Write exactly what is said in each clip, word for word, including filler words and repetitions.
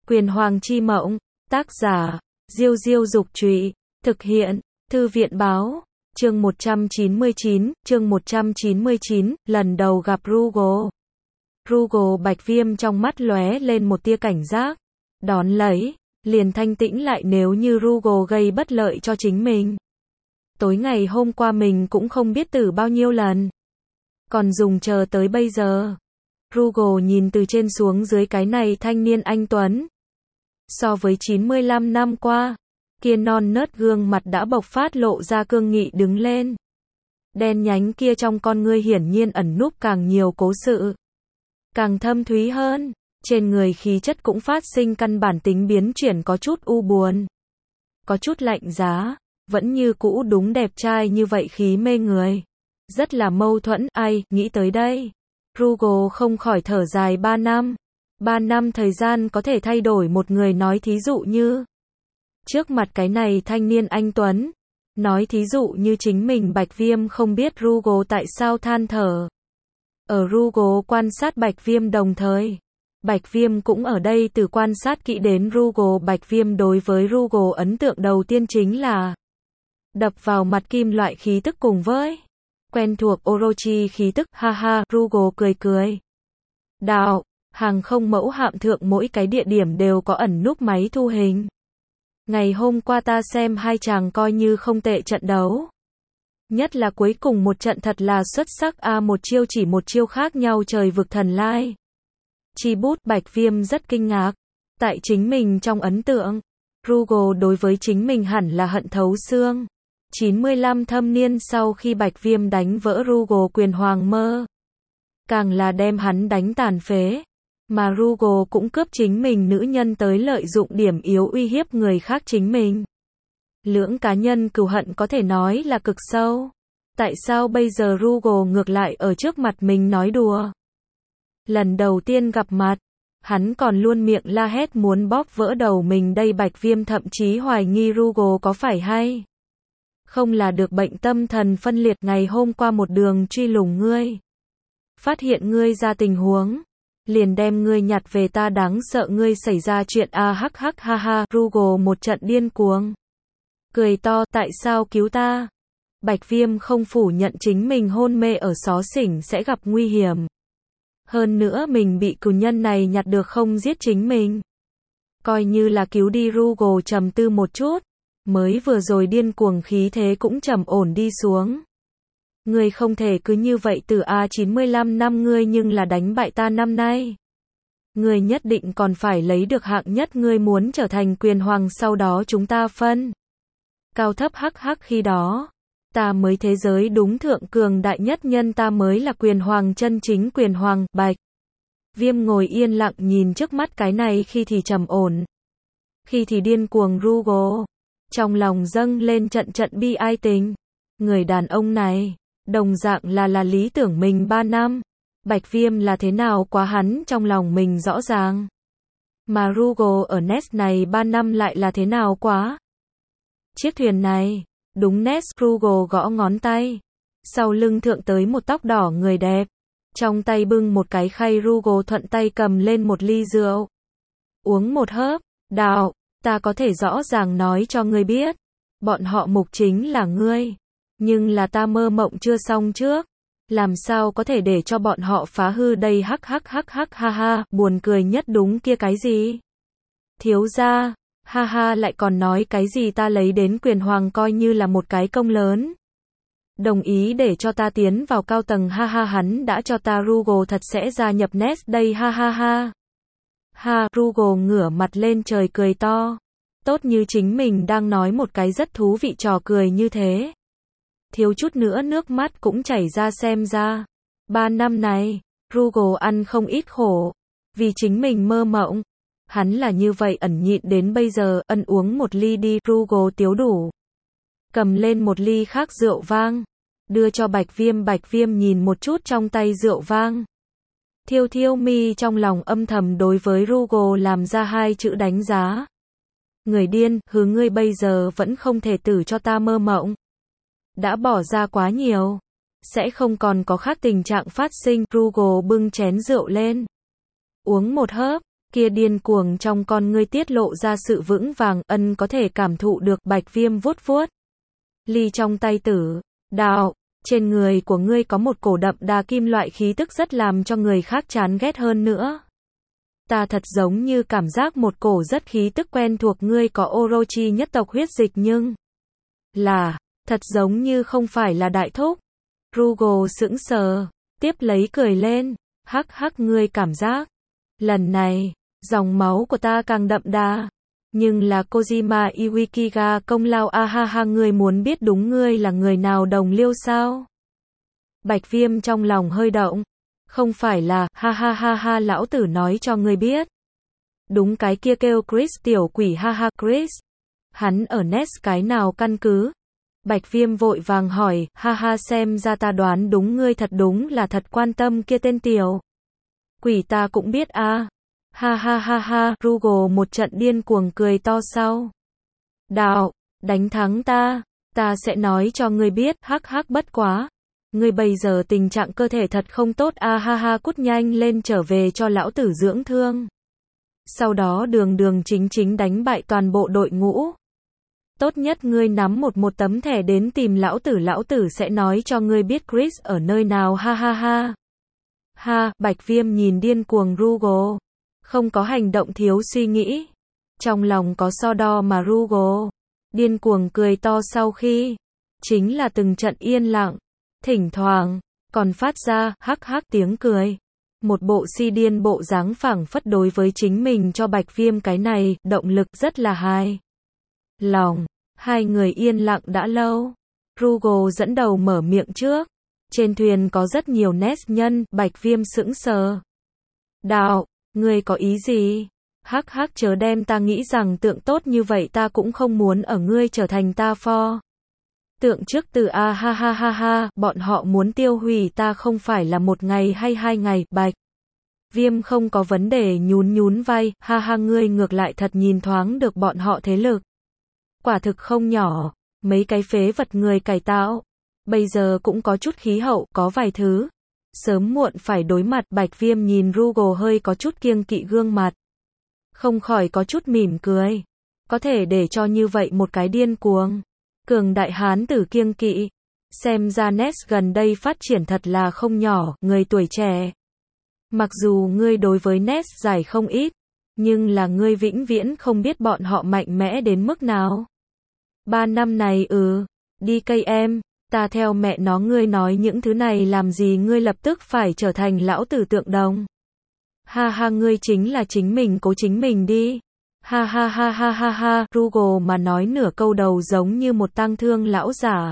Quyền Hoàng chi mộng, tác giả, Diêu Diêu Dục Trụy, thực hiện, Thư viện Báo, chương một trăm chín mươi chín, chương một trăm chín mươi chín, lần đầu gặp Rugo. Rugo Bạch Viêm trong mắt lóe lên một tia cảnh giác, đón lấy, liền thanh tĩnh lại nếu như Rugo gây bất lợi cho chính mình. Tối ngày hôm qua mình cũng không biết từ bao nhiêu lần, còn dùng chờ tới bây giờ. Rugo nhìn từ trên xuống dưới cái này thanh niên anh tuấn. So với chín mươi lăm năm qua, kia non nớt gương mặt đã bộc phát lộ ra cương nghị đứng lên. Đen nhánh kia trong con ngươi hiển nhiên ẩn núp càng nhiều cố sự, càng thâm thúy hơn. Trên người khí chất cũng phát sinh căn bản tính biến chuyển, có chút u buồn, có chút lạnh giá, vẫn như cũ đúng đẹp trai như vậy khí mê người. Rất là mâu thuẫn, ai, nghĩ tới đây. Rugo không khỏi thở dài ba năm. Ba năm thời gian có thể thay đổi một người, nói thí dụ như trước mặt cái này thanh niên anh tuấn, nói thí dụ như chính mình Bạch Viêm không biết Rugo tại sao than thở. Ở Rugo quan sát Bạch Viêm đồng thời, Bạch Viêm cũng ở đây từ quan sát kỹ đến Rugo. Bạch Viêm đối với Rugo ấn tượng đầu tiên chính là đập vào mặt kim loại khí tức cùng với quen thuộc Orochi khí tức, ha ha. Rugo cười cười. Đạo, hàng không mẫu hạm thượng mỗi cái địa điểm đều có ẩn núp máy thu hình. Ngày hôm qua ta xem hai chàng coi như không tệ trận đấu. Nhất là cuối cùng một trận thật là xuất sắc a, một chiêu chỉ một chiêu khác nhau trời vực thần lai. Chi bút. Bạch Viêm rất kinh ngạc. Tại chính mình trong ấn tượng, Rugo đối với chính mình hẳn là hận thấu xương. chín mươi lăm thâm niên sau khi Bạch Viêm đánh vỡ Rugo quyền hoàng mơ, càng là đem hắn đánh tàn phế. Mà Rugo cũng cướp chính mình nữ nhân tới lợi dụng điểm yếu uy hiếp người khác chính mình. Lưỡng cá nhân cừu hận có thể nói là cực sâu. Tại sao bây giờ Rugo ngược lại ở trước mặt mình nói đùa? Lần đầu tiên gặp mặt, hắn còn luôn miệng la hét muốn bóp vỡ đầu mình đây. Bạch Viêm thậm chí hoài nghi Rugo có phải hay không là được bệnh tâm thần phân liệt. Ngày hôm qua một đường truy lùng ngươi, phát hiện ngươi ra tình huống, liền đem ngươi nhặt về, ta đáng sợ ngươi xảy ra chuyện a, hắc hắc ha ha. Rugo một trận điên cuồng cười to, tại sao cứu ta? Bạch Viêm không phủ nhận chính mình hôn mê ở xó xỉnh sẽ gặp nguy hiểm. Hơn nữa mình bị cừu nhân này nhặt được không giết chính mình, coi như là cứu đi. Rugo trầm tư một chút, mới vừa rồi điên cuồng khí thế cũng trầm ổn đi xuống. Ngươi không thể cứ như vậy từ a, chín mươi lăm năm ngươi nhưng là đánh bại ta năm nay. Ngươi nhất định còn phải lấy được hạng nhất, ngươi muốn trở thành quyền hoàng, sau đó chúng ta phân cao thấp. Hắc hắc, khi đó ta mới thế giới đúng thượng cường đại nhất nhân, ta mới là quyền hoàng, chân chính quyền hoàng. Bạch Viêm ngồi yên lặng nhìn trước mắt cái này khi thì trầm ổn, khi thì điên cuồng Rugo, trong lòng dâng lên trận trận bi ai tình. Người đàn ông này, đồng dạng là là lý tưởng mình ba năm. Bạch Viêm là thế nào quá hắn trong lòng mình rõ ràng. Mà Rugo ở nest này ba năm lại là thế nào quá. Chiếc thuyền này, đúng nest. Rugo gõ ngón tay, sau lưng thượng tới một tóc đỏ người đẹp, trong tay bưng một cái khay. Rugo thuận tay cầm lên một ly rượu, uống một hớp. Đạo, ta có thể rõ ràng nói cho ngươi biết, bọn họ mục chính là ngươi, nhưng là ta mơ mộng chưa xong trước, làm sao có thể để cho bọn họ phá hư đây. Hắc hắc hắc hắc ha ha. Buồn cười nhất đúng kia cái gì? Thiếu gia, ha ha, lại còn nói cái gì ta lấy đến quyền hoàng coi như là một cái công lớn, đồng ý để cho ta tiến vào cao tầng, ha ha, hắn đã cho ta Rugo thật sẽ gia nhập nest đây, ha ha ha. Ha, Rugo ngửa mặt lên trời cười to, tốt như chính mình đang nói một cái rất thú vị trò cười như thế. Thiếu chút nữa nước mắt cũng chảy ra. Xem ra ba năm này Rugo ăn không ít khổ, vì chính mình mơ mộng. Hắn là như vậy ẩn nhịn đến bây giờ. Ân, uống một ly đi. Rugo tiếu đủ, cầm lên một ly khác rượu vang, đưa cho Bạch Viêm. Bạch Viêm nhìn một chút trong tay rượu vang, thiêu thiêu mi, trong lòng âm thầm đối với Rugo làm ra hai chữ đánh giá. Người điên, hứ, ngươi bây giờ vẫn không thể tử cho ta mơ mộng. Đã bỏ ra quá nhiều, sẽ không còn có khác tình trạng phát sinh. Rugo bưng chén rượu lên, uống một hớp, Kia điên cuồng trong con ngươi tiết lộ ra sự vững vàng, ân có thể cảm thụ được. Bạch Viêm vuốt vuốt ly trong tay tử đạo, trên người của ngươi có một cổ đậm đà kim loại khí tức rất làm cho người khác chán ghét hơn nữa. Ta thật giống như cảm giác một cổ rất khí tức quen thuộc. Ngươi có Orochi nhất tộc huyết dịch nhưng là, thật giống như không phải là đại thúc. Rugo sững sờ, tiếp lấy cười lên, hắc hắc ngươi cảm giác. Lần này, dòng máu của ta càng đậm đà. Nhưng là Kojima Iwaikiga công lao a ha ha ngươi muốn biết đúng ngươi là người nào đồng liêu sao? Bạch Viêm trong lòng hơi động. Không phải là, ha ha ha ha lão tử nói cho ngươi biết. Đúng cái kia kêu Chris tiểu quỷ ha ha Chris. Hắn ở Nest cái nào căn cứ? Bạch Viêm vội vàng hỏi, ha ha xem ra ta đoán đúng ngươi thật đúng là thật quan tâm kia tên tiểu quỷ ta cũng biết a à. Ha ha ha ha, Rugo một trận điên cuồng cười to sau. Đạo, đánh thắng ta, ta sẽ nói cho ngươi biết, hắc hắc bất quá. Ngươi bây giờ tình trạng cơ thể thật không tốt a à, ha ha cút nhanh lên trở về cho lão tử dưỡng thương. Sau đó đường đường chính chính đánh bại toàn bộ đội ngũ. Tốt nhất ngươi nắm một một tấm thẻ đến tìm lão tử, lão tử sẽ nói cho ngươi biết Chris ở nơi nào ha ha ha. Ha, Bạch Viêm nhìn điên cuồng Rugo. Không có hành động thiếu suy nghĩ. Trong lòng có so đo mà Rugo. Điên cuồng cười to sau khi. Chính là từng trận yên lặng. Thỉnh thoảng, còn phát ra, hắc hắc tiếng cười. Một bộ si điên bộ dáng phảng phất đối với chính mình cho Bạch Viêm cái này, động lực rất là hài lòng. Hai người yên lặng đã lâu. Rugo dẫn đầu mở miệng trước. Trên thuyền có rất nhiều Nest nhân, Bạch Viêm sững sờ. Đạo, ngươi có ý gì? Hắc hắc chớ đem ta nghĩ rằng tượng tốt như vậy ta cũng không muốn ở ngươi trở thành ta pho. Tượng trước từ a ha ha ha ha, bọn họ muốn tiêu hủy ta không phải là một ngày hay hai ngày, Bạch Viêm không có vấn đề nhún nhún vai, ha ha ngươi ngược lại thật nhìn thoáng được bọn họ thế lực. Quả thực không nhỏ, mấy cái phế vật người cải tạo. Bây giờ cũng có chút khí hậu, có vài thứ. Sớm muộn phải đối mặt. Bạch Viêm nhìn Rugo hơi có chút kiêng kỵ gương mặt. Không khỏi có chút mỉm cười. Có thể để cho như vậy một cái điên cuồng. Cường đại hán tử kiêng kỵ. Xem ra Nest gần đây phát triển thật là không nhỏ, người tuổi trẻ. Mặc dù ngươi đối với Nest giải không ít, nhưng là ngươi vĩnh viễn không biết bọn họ mạnh mẽ đến mức nào. Ba năm này ừ, đi cây em, ta theo mẹ nó ngươi nói những thứ này làm gì ngươi lập tức phải trở thành lão tử tượng đồng. Ha ha ngươi chính là chính mình cố chính mình đi. Ha ha ha ha ha ha, Rugo mà nói nửa câu đầu giống như một tang thương lão giả.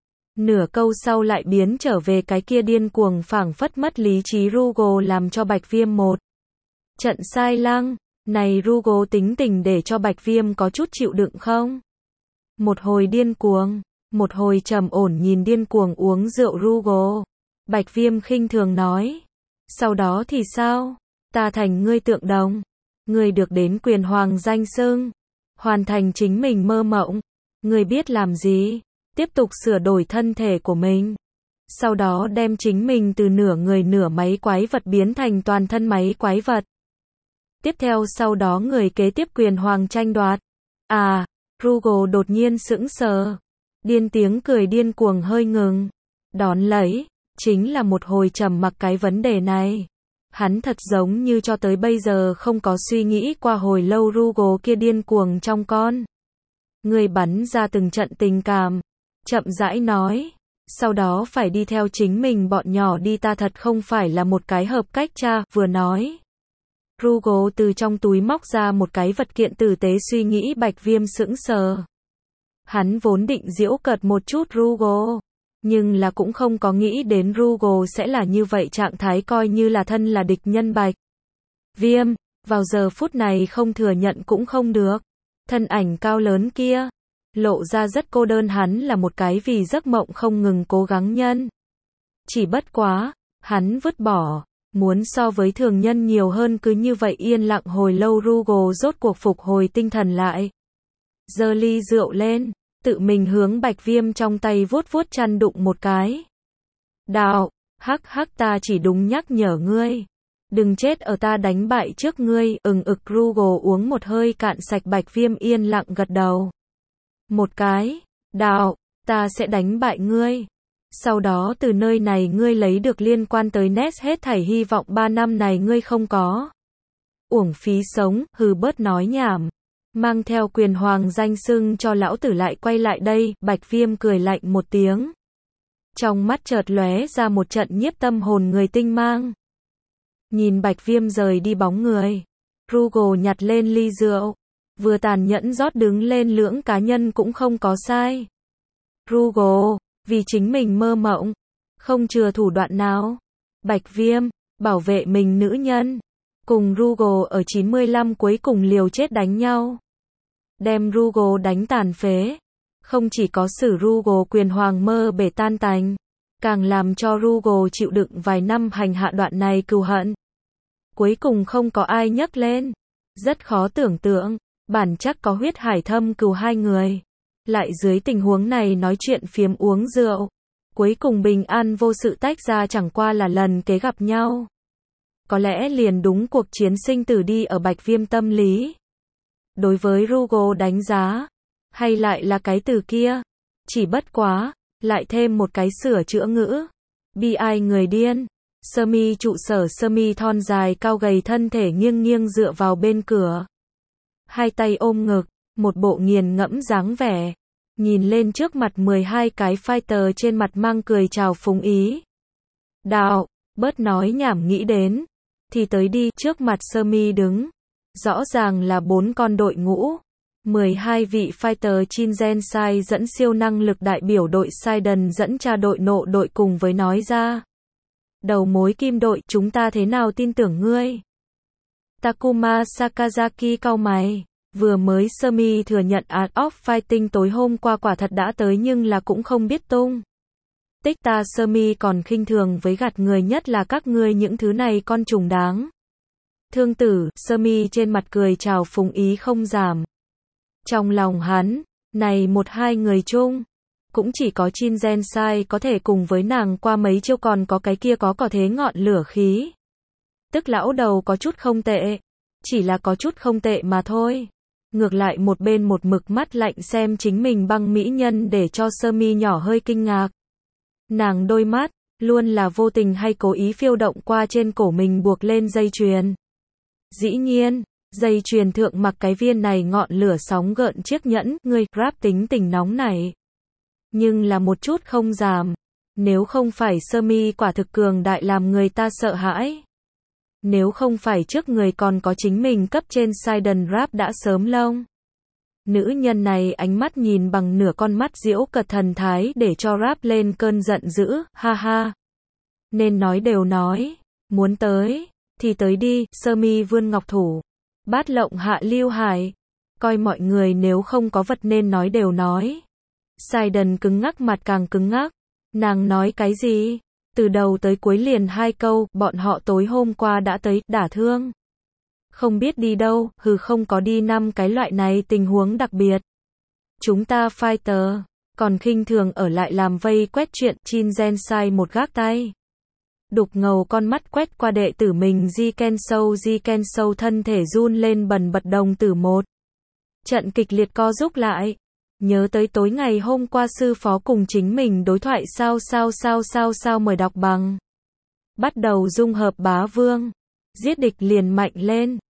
Nửa câu sau lại biến trở về cái kia điên cuồng phảng phất mất lý trí Rugo làm cho Bạch Viêm một trận sai lăng. Này Rugo tính tình để cho Bạch Viêm có chút chịu đựng không? Một hồi điên cuồng, một hồi trầm ổn nhìn điên cuồng uống rượu Rugo. Bạch Viêm khinh thường nói. Sau đó thì sao? Ta thành ngươi tượng đồng. Ngươi được đến quyền hoàng danh xưng. Hoàn thành chính mình mơ mộng. Ngươi biết làm gì? Tiếp tục sửa đổi thân thể của mình. Sau đó đem chính mình từ nửa người nửa máy quái vật biến thành toàn thân máy quái vật. Tiếp theo sau đó người kế tiếp quyền hoàng tranh đoạt. À, Rugo đột nhiên sững sờ. Điên tiếng cười điên cuồng hơi ngừng. Đón lấy, chính là một hồi trầm mặc cái vấn đề này. Hắn thật giống như cho tới bây giờ không có suy nghĩ qua hồi lâu Rugo kia điên cuồng trong con. Người bắn ra từng trận tình cảm. Chậm rãi nói. Sau đó phải đi theo chính mình bọn nhỏ đi ta thật không phải là một cái hợp cách cha, vừa nói. Rugo từ trong túi móc ra một cái vật kiện tử tế suy nghĩ Bạch Viêm sững sờ. Hắn vốn định giễu cợt một chút Rugo. Nhưng là cũng không có nghĩ đến Rugo sẽ là như vậy trạng thái coi như là thân là địch nhân Bạch Viêm. Vào giờ phút này không thừa nhận cũng không được. Thân ảnh cao lớn kia. Lộ ra rất cô đơn hắn là một cái vì giấc mộng không ngừng cố gắng nhân. Chỉ bất quá. Hắn vứt bỏ. Muốn so với thường nhân nhiều hơn cứ như vậy yên lặng hồi lâu Rugo rốt cuộc phục hồi tinh thần lại. Giơ ly rượu lên. Tự mình hướng Bạch Viêm trong tay vuốt vuốt chăn đụng một cái. Đạo, hắc hắc ta chỉ đúng nhắc nhở ngươi. Đừng chết ở ta đánh bại trước ngươi, ừng ực Rugo uống một hơi cạn sạch Bạch Viêm yên lặng gật đầu. Một cái, đạo, ta sẽ đánh bại ngươi. Sau đó từ nơi này ngươi lấy được liên quan tới Ness hết thảy hy vọng ba năm này ngươi không có. Uổng phí sống, hừ bớt nói nhảm. Mang theo quyền hoàng danh xưng cho lão tử lại quay lại đây, Bạch Viêm cười lạnh một tiếng. Trong mắt chợt lóe ra một trận nhiếp tâm hồn người tinh mang. Nhìn Bạch Viêm rời đi bóng người, Rugo nhặt lên ly rượu, vừa tàn nhẫn rót đứng lên lưỡng cá nhân cũng không có sai. Rugo, vì chính mình mơ mộng, không chừa thủ đoạn nào. Bạch Viêm, bảo vệ mình nữ nhân, cùng Rugo ở chín mươi lăm cuối cùng liều chết đánh nhau. Đem Rugo đánh tàn phế, không chỉ có xử Rugo quyền hoàng mơ bể tan tành, càng làm cho Rugo chịu đựng vài năm hành hạ đoạn này cừu hận. Cuối cùng không có ai nhắc lên. Rất khó tưởng tượng, bản chắc có huyết hải thâm cừu hai người. Lại dưới tình huống này nói chuyện phiếm uống rượu. Cuối cùng bình an vô sự tách ra chẳng qua là lần kế gặp nhau. Có lẽ liền đúng cuộc chiến sinh tử đi ở Bạch Viêm tâm lý. Đối với Rugo đánh giá, hay lại là cái từ kia, chỉ bất quá, lại thêm một cái sửa chữa ngữ. Bi ai người điên. Sơ mi trụ sở sơ mi thon dài cao gầy thân thể nghiêng nghiêng dựa vào bên cửa. Hai tay ôm ngực, một bộ nghiền ngẫm dáng vẻ. Nhìn lên trước mặt mười hai cái fighter trên mặt mang cười chào phúng ý. Đạo, bớt nói nhảm nghĩ đến. Thì tới đi, trước mặt sơ mi đứng. Rõ ràng là bốn con đội ngũ. mười hai vị fighter Chinsensai dẫn siêu năng lực đại biểu đội Saiden dẫn tra đội nộ đội cùng với nói ra. Đầu mối kim đội, chúng ta thế nào tin tưởng ngươi? Takuma Sakazaki cau mày. Vừa mới sơ mi thừa nhận Art of Fighting tối hôm qua quả thật đã tới nhưng là cũng không biết tung. Tích ta sơ mi còn khinh thường với gạt người nhất là các ngươi những thứ này con trùng đáng. Thương tử, sơ mi trên mặt cười chào phúng ý không giảm. Trong lòng hắn, này một hai người chung. Cũng chỉ có Chinsensai có thể cùng với nàng qua mấy chiêu còn có cái kia có có thế ngọn lửa khí. Tức lão đầu có chút không tệ. Chỉ là có chút không tệ mà thôi. Ngược lại một bên một mực mắt lạnh xem chính mình băng mỹ nhân để cho sơ mi nhỏ hơi kinh ngạc. Nàng đôi mắt, luôn là vô tình hay cố ý phiêu động qua trên cổ mình buộc lên dây chuyền. Dĩ nhiên, dây chuyền thượng mặc cái viên này ngọn lửa sóng gợn chiếc nhẫn, người rap tính tình nóng này. Nhưng là một chút không giảm. Nếu không phải sơ mi quả thực cường đại làm người ta sợ hãi. Nếu không phải trước người còn có chính mình cấp trên Saiden rap đã sớm lông. Nữ nhân này ánh mắt nhìn bằng nửa con mắt diễu cợt thần thái để cho rap lên cơn giận dữ, ha ha. Nên nói đều nói, muốn tới, thì tới đi, sơ mi vươn ngọc thủ. Bát lộng hạ lưu hải. Coi mọi người nếu không có vật nên nói đều nói. Saiden cứng ngắc mặt càng cứng ngắc. Nàng nói cái gì? Từ đầu tới cuối liền hai câu, bọn họ tối hôm qua đã tới, đả thương. Không biết đi đâu, hừ không có đi năm cái loại này tình huống đặc biệt. Chúng ta fighter, còn khinh thường ở lại làm vây quét chuyện, Chinsensai một gác tay. Đục ngầu con mắt quét qua đệ tử mình Ji Kensou Ji Kensou thân thể run lên bần bật đồng tử một. Trận kịch liệt co rút lại. Nhớ tới tối ngày hôm qua sư phó cùng chính mình đối thoại sao sao sao sao sao mời đọc bằng. Bắt đầu dung hợp bá vương. Giết địch liền mạnh lên.